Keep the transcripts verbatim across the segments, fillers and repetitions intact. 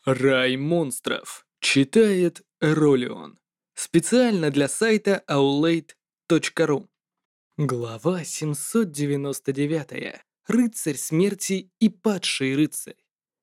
Рай монстров. Читает Ролион. Специально для сайта аулейт точка ру. Глава семьсот девяносто девять. Рыцарь смерти и падший рыцарь.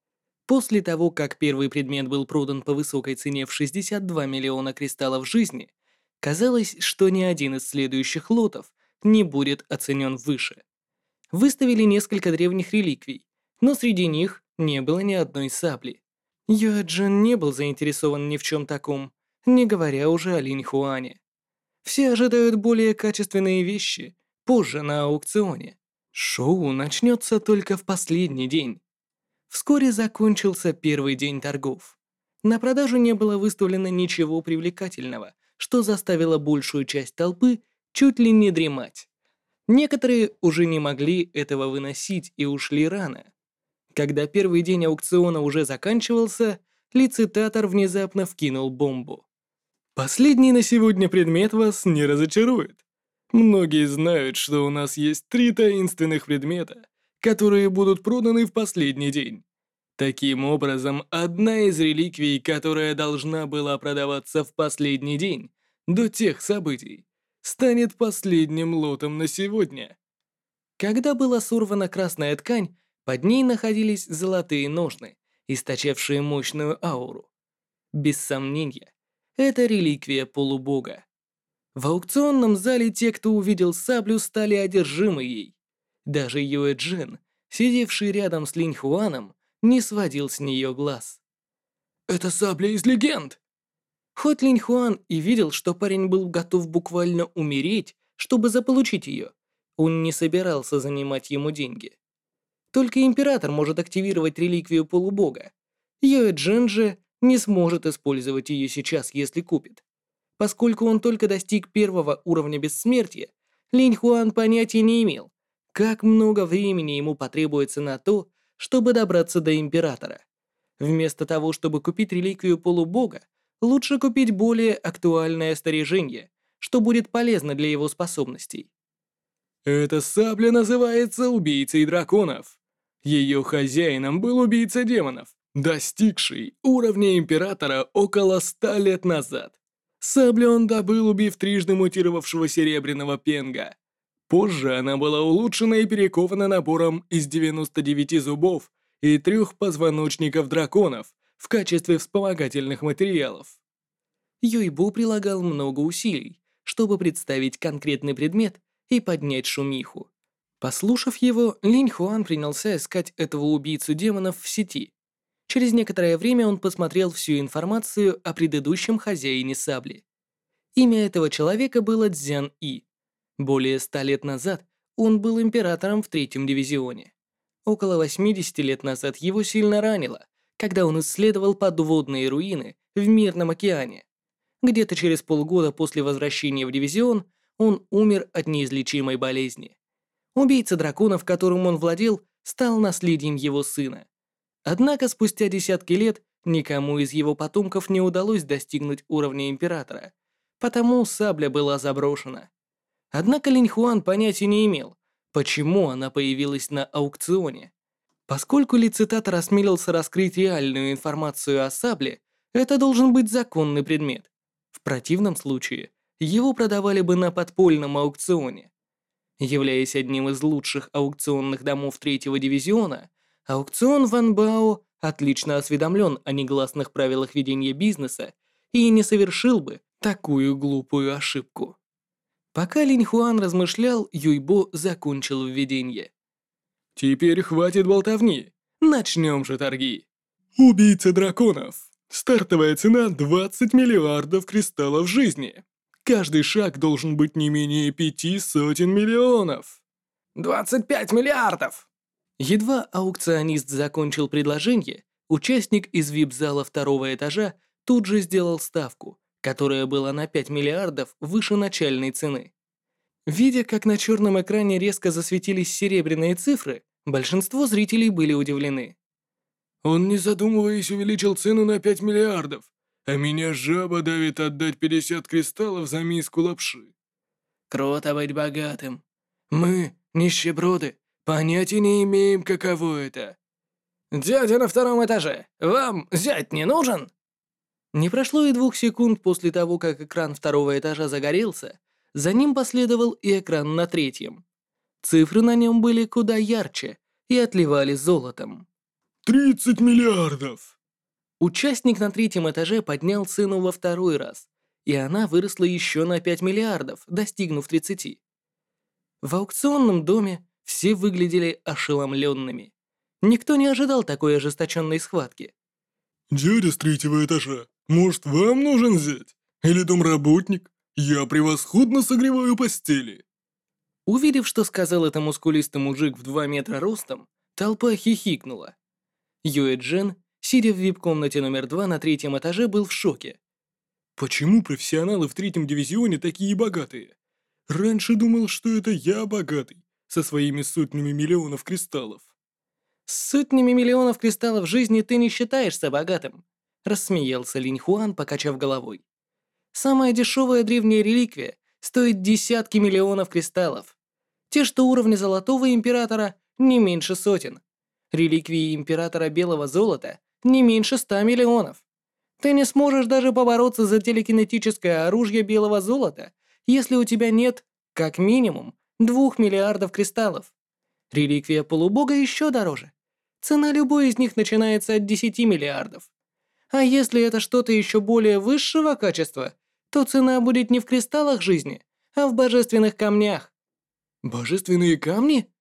После того, как первый предмет был продан по высокой цене в шестьдесят два миллиона кристаллов жизни, казалось, что ни один из следующих лотов не будет оценен выше. Выставили несколько древних реликвий, но среди них не было ни одной сабли. Юэджин не был заинтересован ни в чем таком, не говоря уже о Линьхуане. Все ожидают более качественные вещи позже на аукционе. Шоу начнется только в последний день. Вскоре закончился первый день торгов. На продажу не было выставлено ничего привлекательного, что заставило большую часть толпы чуть ли не дремать. Некоторые уже не могли этого выносить и ушли рано. Когда первый день аукциона уже заканчивался, лицитатор внезапно вкинул бомбу. Последний на сегодня предмет вас не разочарует. Многие знают, что у нас есть три таинственных предмета, которые будут проданы в последний день. Таким образом, одна из реликвий, которая должна была продаваться в последний день, до тех событий, станет последним лотом на сегодня. Когда была сорвана красная ткань, под ней находились золотые ножны, источавшие мощную ауру. Без сомнения, это реликвия полубога. В аукционном зале те, кто увидел саблю, стали одержимы ей. Даже Юэ Джин, сидевший рядом с Линьхуаном, не сводил с нее глаз. «Это сабля из легенд!» Хоть Линьхуан и видел, что парень был готов буквально умереть, чтобы заполучить ее, он не собирался занимать ему деньги. Только император может активировать реликвию полубога. Юэ Джин же не сможет использовать ее сейчас, если купит. Поскольку он только достиг первого уровня бессмертия, Линь Хуан понятия не имел, как много времени ему потребуется на то, чтобы добраться до императора. Вместо того, чтобы купить реликвию полубога, лучше купить более актуальное снаряжение, что будет полезно для его способностей. Эта сабля называется убийцей драконов. Ее хозяином был убийца демонов, достигший уровня императора около ста лет назад. Саблю он добыл, убив трижды мутировавшего серебряного пенга. Позже она была улучшена и перекована набором из девяноста девяти зубов и трех позвоночников драконов в качестве вспомогательных материалов. Юйбу прилагал много усилий, чтобы представить конкретный предмет и поднять шумиху. Послушав его, Линь Хуан принялся искать этого убийцу демонов в сети. Через некоторое время он посмотрел всю информацию о предыдущем хозяине сабли. Имя этого человека было Цзян И. Более ста лет назад он был императором в третьем дивизионе. Около восьмидесяти лет назад его сильно ранило, когда он исследовал подводные руины в Мирном океане. Где-то через полгода после возвращения в дивизион он умер от неизлечимой болезни. Убийца драконов, которым он владел, стал наследием его сына. Однако спустя десятки лет никому из его потомков не удалось достигнуть уровня императора, потому сабля была заброшена. Однако Линь Хуан понятия не имел, почему она появилась на аукционе. Поскольку лицитатор осмелился раскрыть реальную информацию о сабле, это должен быть законный предмет. В противном случае его продавали бы на подпольном аукционе. Являясь одним из лучших аукционных домов третьего дивизиона, аукцион Ван Бао отлично осведомлен о негласных правилах ведения бизнеса и не совершил бы такую глупую ошибку. Пока Линь Хуан размышлял, Юйбо закончил введение. «Теперь хватит болтовни. Начнем же торги. Убийца драконов. Стартовая цена двадцать миллиардов кристаллов жизни. Каждый шаг должен быть не менее пяти сотен миллионов. «Двадцать пять миллиардов!» Едва аукционист закончил предложение, участник из вип-зала второго этажа тут же сделал ставку, которая была на пять миллиардов выше начальной цены. Видя, как на черном экране резко засветились серебряные цифры, большинство зрителей были удивлены. «Он, не задумываясь, увеличил цену на пять миллиардов, а меня жаба давит отдать пятьдесят кристаллов за миску лапши». «Круто быть богатым. Мы, нищеброды, понятия не имеем, каково это». «Дядя на втором этаже! Вам зять не нужен?» Не прошло и двух секунд после того, как экран второго этажа загорелся, за ним последовал и экран на третьем. Цифры на нем были куда ярче и отливали золотом. «Тридцать миллиардов!» Участник на третьем этаже поднял цену во второй раз, и она выросла еще на пять миллиардов, достигнув тридцати. В аукционном доме все выглядели ошеломленными. Никто не ожидал такой ожесточенной схватки. «Дядя с третьего этажа, может, вам нужен зять? Или домработник? Я превосходно согреваю постели!» Увидев, что сказал это мускулистый мужик в два метра ростом, толпа хихикнула. Юэ Джен, сидя в вип-комнате номер два на третьем этаже, был в шоке. «Почему профессионалы в третьем дивизионе такие богатые? Раньше думал, что это я богатый, со своими сотнями миллионов кристаллов». «С сотнями миллионов кристаллов жизни ты не считаешься богатым», рассмеялся Линь Хуан, покачав головой. «Самая дешевая древняя реликвия стоит десятки миллионов кристаллов. Те, что уровня Золотого Императора, не меньше сотен. Реликвии Императора Белого Золота не меньше ста миллионов. Ты не сможешь даже побороться за телекинетическое оружие Белого Золота, если у тебя нет, как минимум, двух миллиардов кристаллов. Реликвия полубога еще дороже. Цена любой из них начинается от десяти миллиардов. А если это что-то еще более высшего качества, то цена будет не в кристаллах жизни, а в божественных камнях». «Божественные камни?»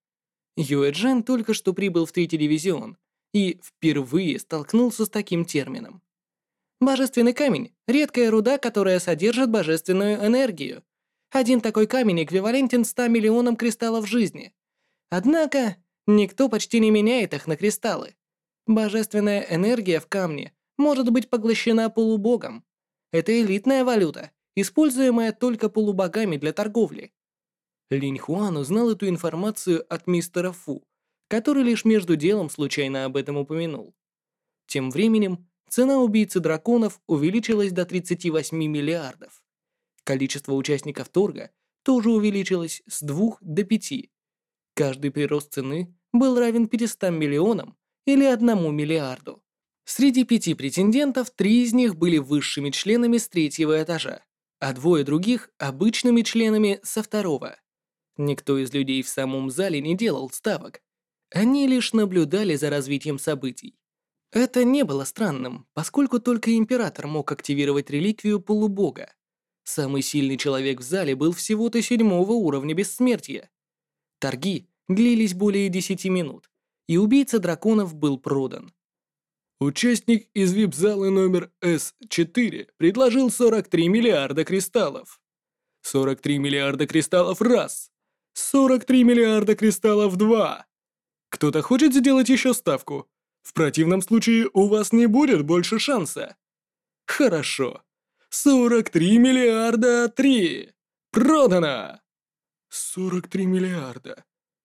Юэ Джен только что прибыл в третий дивизион и впервые столкнулся с таким термином. Божественный камень – редкая руда, которая содержит божественную энергию. Один такой камень эквивалентен ста миллионам кристаллов жизни. Однако, никто почти не меняет их на кристаллы. Божественная энергия в камне может быть поглощена полубогом. Это элитная валюта, используемая только полубогами для торговли. Линь Хуан узнал эту информацию от мистера Фу, который лишь между делом случайно об этом упомянул. Тем временем, цена убийцы драконов увеличилась до тридцати восьми миллиардов. Количество участников торга тоже увеличилось с двух до пяти. Каждый прирост цены был равен пятистам миллионам или одному миллиарду. Среди пяти претендентов три из них были высшими членами с третьего этажа, а двое других – обычными членами со второго. Никто из людей в самом зале не делал ставок. Они лишь наблюдали за развитием событий. Это не было странным, поскольку только император мог активировать реликвию полубога. Самый сильный человек в зале был всего-то седьмого уровня бессмертия. Торги длились более десяти минут, и убийца драконов был продан. Участник из вип-зала номер эс четыре предложил сорок три миллиарда кристаллов. сорок три миллиарда кристаллов раз. сорок три миллиарда кристаллов два. Кто-то хочет сделать еще ставку? В противном случае у вас не будет больше шанса. Хорошо. сорок три миллиарда три. Продано! сорок три миллиарда.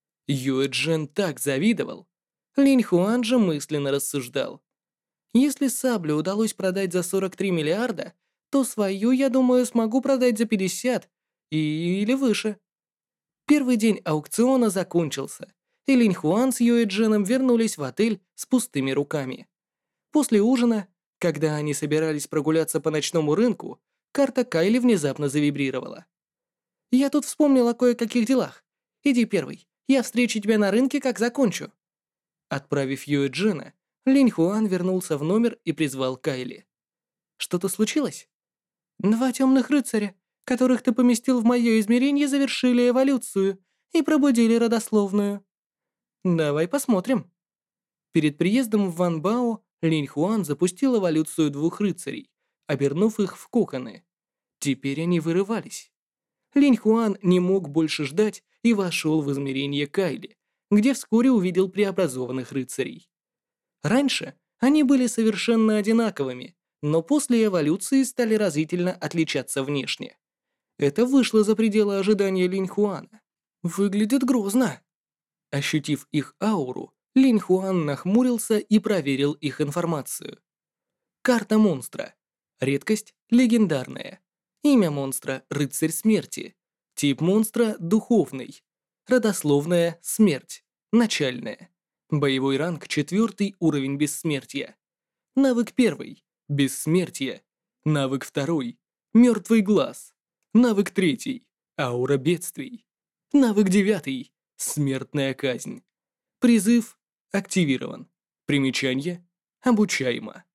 Юэ Джен так завидовал. Линь Хуан же мысленно рассуждал. Если саблю удалось продать за сорок три миллиарда, то свою, я думаю, смогу продать за пятьдесят и... или выше. Первый день аукциона закончился, и Линь Хуан с Юэ Дженом вернулись в отель с пустыми руками. После ужина, когда они собирались прогуляться по ночному рынку, карта Кайли внезапно завибрировала. «Я тут вспомнил о кое-каких делах. Иди первый, я встречу тебя на рынке, как закончу». Отправив Юэ Джена, Линь Хуан вернулся в номер и призвал Кайли. «Что-то случилось?» «Два темных рыцаря, которых ты поместил в мое измерение, завершили эволюцию и пробудили родословную». «Давай посмотрим». Перед приездом в Ван Бао Линь Хуан запустил эволюцию двух рыцарей, обернув их в коконы. Теперь они вырывались. Линь Хуан не мог больше ждать и вошел в измерение Кайли, где вскоре увидел преобразованных рыцарей. Раньше они были совершенно одинаковыми, но после эволюции стали разительно отличаться внешне. Это вышло за пределы ожидания Линь Хуана. Выглядит грозно. Ощутив их ауру, Линь Хуан нахмурился и проверил их информацию. Карта монстра. Редкость – легендарная. Имя монстра – Рыцарь Смерти. Тип монстра – духовный. Родословная – смерть. Начальная. Боевой ранг четвертый уровень бессмертия. Навык первый – бессмертие. Навык второй – мертвый глаз. Навык третий – аура бедствий. Навык девятый – смертная казнь. Призыв активирован. Примечание обучаемо.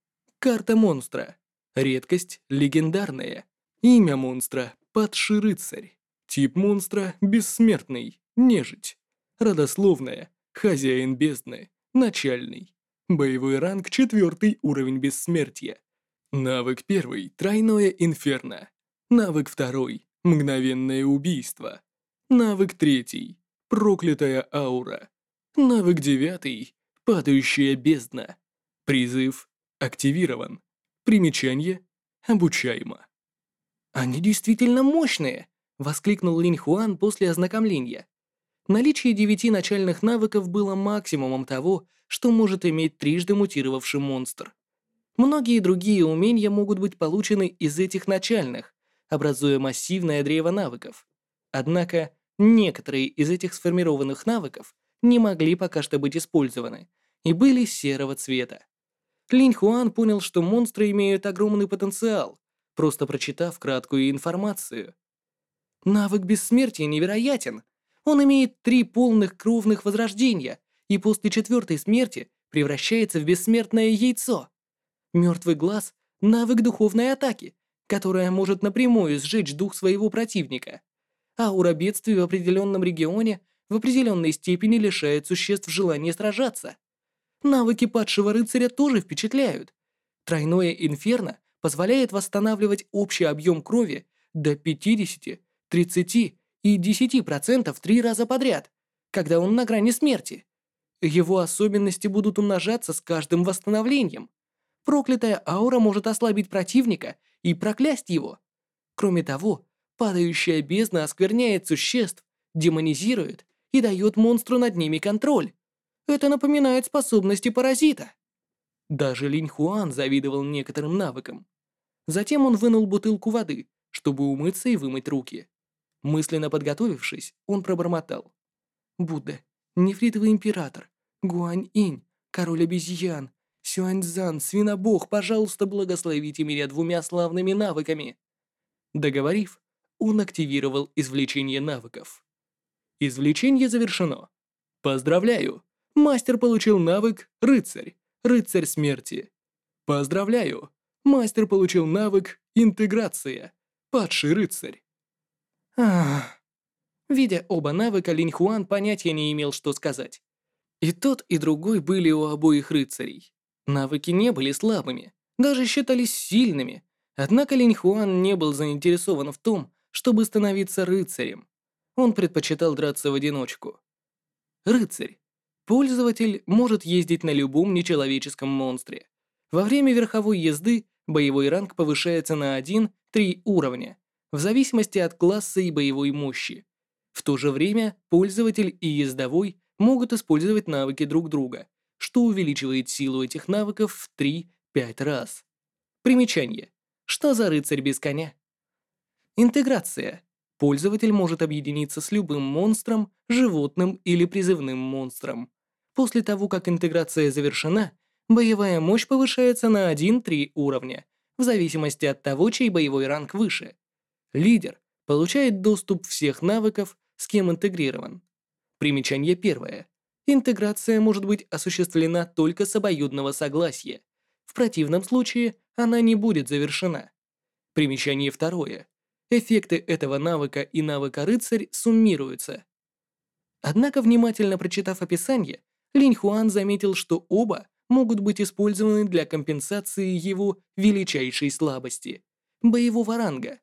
Карта монстра. Редкость легендарная. Имя монстра падший рыцарь. Тип монстра бессмертный, нежить. Родословная хозяин бездны, начальный. Боевой ранг четвертый уровень бессмертия. Навык первый тройное инферно. Навык второй мгновенное убийство. Навык третий проклятая аура. Навык девятый падающая бездна. Призыв активирован. Примечание обучаемо. «Они действительно мощные!» — воскликнул Линь Хуан после ознакомления. Наличие девяти начальных навыков было максимумом того, что может иметь трижды мутировавший монстр. Многие другие умения могут быть получены из этих начальных, образуя массивное древо навыков. Однако некоторые из этих сформированных навыков не могли пока что быть использованы и были серого цвета. Линь Хуан понял, что монстры имеют огромный потенциал, просто прочитав краткую информацию. Навык бессмертия невероятен. Он имеет три полных кровных возрождения и после четвертой смерти превращается в бессмертное яйцо. Мертвый глаз — навык духовной атаки, которая может напрямую сжечь дух своего противника. Аура бедствий в определенном регионе в определенной степени лишает существ желания сражаться. Навыки падшего рыцаря тоже впечатляют. Тройное инферно позволяет восстанавливать общий объем крови до пятидесяти, тридцати и десяти процентов три раза подряд, когда он на грани смерти. Его особенности будут умножаться с каждым восстановлением. Проклятая аура может ослабить противника и проклясть его. Кроме того, падающая бездна оскверняет существ, демонизирует и дает монстру над ними контроль. Это напоминает способности паразита. Даже Линь Хуан завидовал некоторым навыкам. Затем он вынул бутылку воды, чтобы умыться и вымыть руки. Мысленно подготовившись, он пробормотал: «Будда, нефритовый император, Гуань-инь, король обезьян, Сюаньцзан, свинобог, пожалуйста, благословите меня двумя славными навыками». Договорив, он активировал извлечение навыков. Извлечение завершено. Поздравляю! Мастер получил навык «Рыцарь», «Рыцарь смерти». Поздравляю! Мастер получил навык «Интеграция», «Падший рыцарь». Ах. Видя оба навыка, Линь Хуан понятия не имел, что сказать. И тот, и другой были у обоих рыцарей. Навыки не были слабыми, даже считались сильными. Однако Линь Хуан не был заинтересован в том, чтобы становиться рыцарем. Он предпочитал драться в одиночку. Рыцарь. Пользователь может ездить на любом нечеловеческом монстре. Во время верховой езды боевой ранг повышается на один-три уровня, в зависимости от класса и боевой мощи. В то же время пользователь и ездовой могут использовать навыки друг друга, что увеличивает силу этих навыков в три-пять раз. Примечание. Что за рыцарь без коня? Интеграция. Пользователь может объединиться с любым монстром, животным или призывным монстром. После того, как интеграция завершена, боевая мощь повышается на один-три уровня, в зависимости от того, чей боевой ранг выше. Лидер получает доступ всех навыков, с кем интегрирован. Примечание первое. Интеграция может быть осуществлена только с обоюдного согласия. В противном случае она не будет завершена. Примечание второе. Эффекты этого навыка и навыка рыцарь суммируются. Однако, внимательно прочитав описание, Линь Хуан заметил, что оба могут быть использованы для компенсации его величайшей слабости – боевого ранга.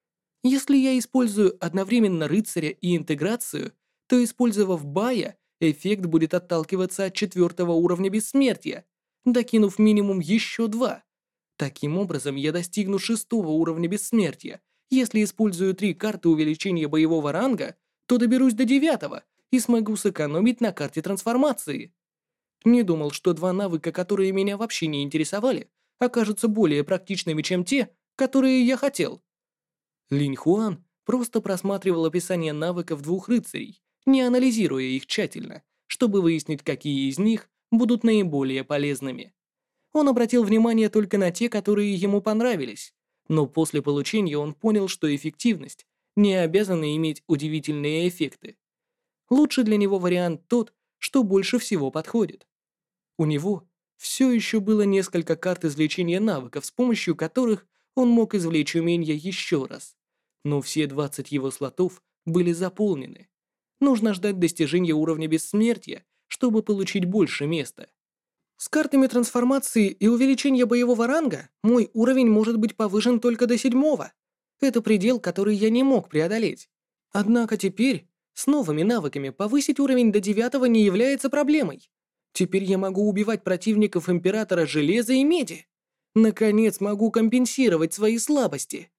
Если я использую одновременно рыцаря и интеграцию, то, использовав бая, эффект будет отталкиваться от четвертого уровня бессмертия, докинув минимум еще два. Таким образом, я достигну шестого уровня бессмертия. Если использую три карты увеличения боевого ранга, то доберусь до девятого и смогу сэкономить на карте трансформации. Не думал, что два навыка, которые меня вообще не интересовали, окажутся более практичными, чем те, которые я хотел. Линь Хуан просто просматривал описание навыков двух рыцарей, не анализируя их тщательно, чтобы выяснить, какие из них будут наиболее полезными. Он обратил внимание только на те, которые ему понравились, но после получения он понял, что эффективность не обязана иметь удивительные эффекты. Лучше для него вариант тот, что больше всего подходит. У него все еще было несколько карт извлечения навыков, с помощью которых он мог извлечь умения еще раз. Но все двадцать его слотов были заполнены. Нужно ждать достижения уровня бессмертия, чтобы получить больше места. С картами трансформации и увеличения боевого ранга мой уровень может быть повышен только до седьмого. Это предел, который я не мог преодолеть. Однако теперь с новыми навыками повысить уровень до девятого не является проблемой. Теперь я могу убивать противников Императора Железа и Меди. Наконец могу компенсировать свои слабости.